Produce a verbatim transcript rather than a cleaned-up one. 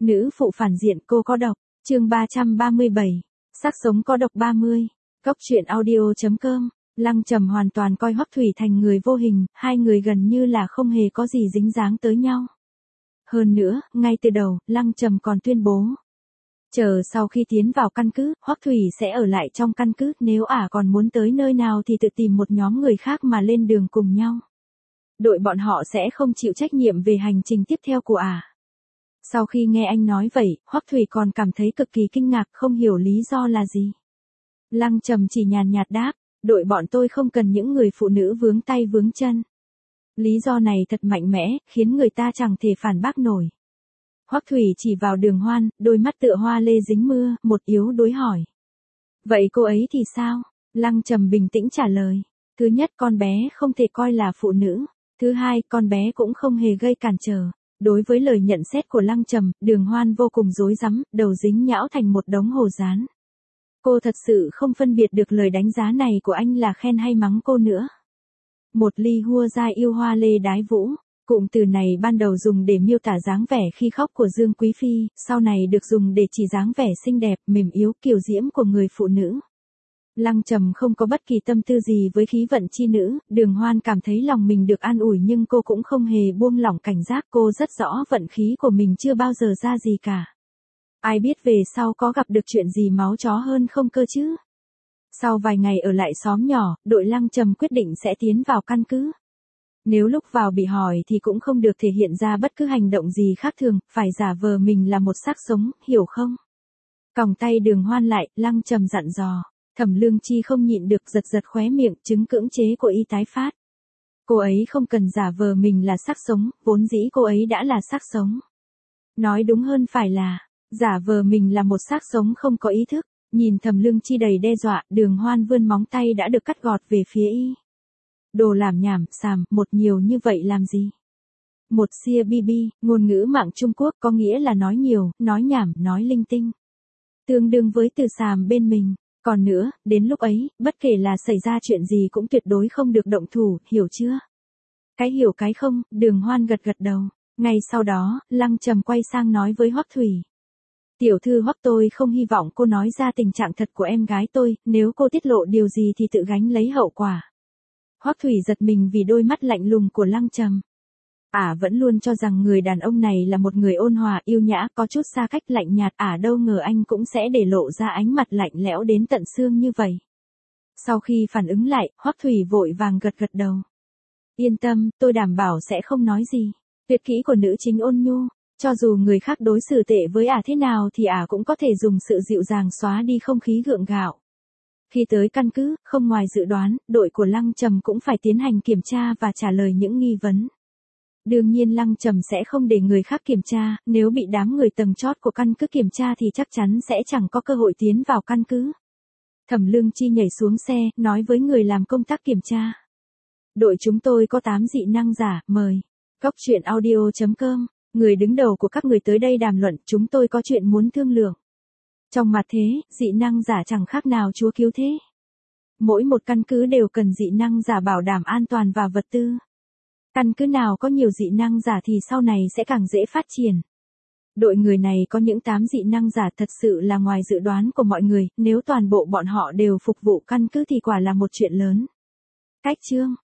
Nữ phụ phản diện cô có độc, chương ba trăm ba mươi bảy, xác sống có độc ba mươi, Cốc truyện audio.com, Lăng Trầm hoàn toàn coi Hoắc Thủy thành người vô hình, hai người gần như là không hề có gì dính dáng tới nhau. Hơn nữa, ngay từ đầu, Lăng Trầm còn tuyên bố. Chờ sau khi tiến vào căn cứ, Hoắc Thủy sẽ ở lại trong căn cứ, nếu ả còn muốn tới nơi nào thì tự tìm một nhóm người khác mà lên đường cùng nhau. Đội bọn họ sẽ không chịu trách nhiệm về hành trình tiếp theo của ả. Sau khi nghe anh nói vậy, Hoắc Thủy còn cảm thấy cực kỳ kinh ngạc, không hiểu lý do là gì. Lăng Trầm chỉ nhàn nhạt đáp, đội bọn tôi không cần những người phụ nữ vướng tay vướng chân. Lý do này thật mạnh mẽ, khiến người ta chẳng thể phản bác nổi. Hoắc Thủy chỉ vào Đường Hoan, đôi mắt tựa hoa lê dính mưa, một yếu đuối hỏi. Vậy cô ấy thì sao? Lăng Trầm bình tĩnh trả lời. Thứ nhất, con bé không thể coi là phụ nữ. Thứ hai, con bé cũng không hề gây cản trở. Đối với lời nhận xét của Lăng Trầm, Đường Hoan vô cùng rối rắm, đầu dính nhão thành một đống hồ dán. Cô thật sự không phân biệt được lời đánh giá này của anh là khen hay mắng cô nữa. Một ly hua dai yêu hoa lê đái vũ. Cụm từ này ban đầu dùng để miêu tả dáng vẻ khi khóc của Dương Quý Phi, sau này được dùng để chỉ dáng vẻ xinh đẹp, mềm yếu, kiều diễm của người phụ nữ. Lăng Trầm không có bất kỳ tâm tư gì với khí vận chi nữ, Đường Hoan cảm thấy lòng mình được an ủi nhưng cô cũng không hề buông lỏng cảnh giác, cô rất rõ vận khí của mình chưa bao giờ ra gì cả. Ai biết về sau có gặp được chuyện gì máu chó hơn không cơ chứ? Sau vài ngày ở lại xóm nhỏ, đội Lăng Trầm quyết định sẽ tiến vào căn cứ. Nếu lúc vào bị hỏi thì cũng không được thể hiện ra bất cứ hành động gì khác thường, phải giả vờ mình là một xác sống, hiểu không? Còng tay Đường Hoan lại, Lăng Trầm dặn dò. Thẩm Lương Chi không nhịn được giật giật khóe miệng, chứng cưỡng chế của y tái phát. Cô ấy không cần giả vờ mình là xác sống, vốn dĩ cô ấy đã là xác sống. Nói đúng hơn phải là, giả vờ mình là một xác sống không có ý thức. Nhìn Thẩm Lương Chi đầy đe dọa, Đường Hoan vươn móng tay đã được cắt gọt về phía y. Đồ làm nhảm, xàm, một nhiều như vậy làm gì? Một xia bi bi, ngôn ngữ mạng Trung Quốc có nghĩa là nói nhiều, nói nhảm, nói linh tinh. Tương đương với từ xàm bên mình. Còn nữa, đến lúc ấy, bất kể là xảy ra chuyện gì cũng tuyệt đối không được động thủ, hiểu chưa? Cái hiểu cái không, Đường Hoan gật gật đầu. Ngay sau đó, Lăng Trầm quay sang nói với Hoắc Thủy. Tiểu thư Hoắc, tôi không hy vọng cô nói ra tình trạng thật của em gái tôi, nếu cô tiết lộ điều gì thì tự gánh lấy hậu quả. Hoắc Thủy giật mình vì đôi mắt lạnh lùng của Lăng Trầm. Ả à, vẫn luôn cho rằng người đàn ông này là một người ôn hòa, yêu nhã, có chút xa cách lạnh nhạt, ả à, đâu ngờ anh cũng sẽ để lộ ra ánh mặt lạnh lẽo đến tận xương như vậy. Sau khi phản ứng lại, Hoắc Thủy vội vàng gật gật đầu. Yên tâm, tôi đảm bảo sẽ không nói gì. Tuyệt kỹ của nữ chính ôn nhu, cho dù người khác đối xử tệ với ả à thế nào thì ả à cũng có thể dùng sự dịu dàng xóa đi không khí gượng gạo. Khi tới căn cứ, không ngoài dự đoán, đội của Lăng Trầm cũng phải tiến hành kiểm tra và trả lời những nghi vấn. Đương nhiên Lăng Trầm sẽ không để người khác kiểm tra, nếu bị đám người tầng chót của căn cứ kiểm tra thì chắc chắn sẽ chẳng có cơ hội tiến vào căn cứ. Thẩm Lương Chi nhảy xuống xe, nói với người làm công tác kiểm tra. Đội chúng tôi có tám dị năng giả, mời. Cốc truyện audio.com, người đứng đầu của các người tới đây đàm luận, chúng tôi có chuyện muốn thương lượng. Trong mặt thế, dị năng giả chẳng khác nào chúa cứu thế. Mỗi một căn cứ đều cần dị năng giả bảo đảm an toàn và vật tư. Căn cứ nào có nhiều dị năng giả thì sau này sẽ càng dễ phát triển. Đội người này có những tám dị năng giả thật sự là ngoài dự đoán của mọi người, nếu toàn bộ bọn họ đều phục vụ căn cứ thì quả là một chuyện lớn. Cách chương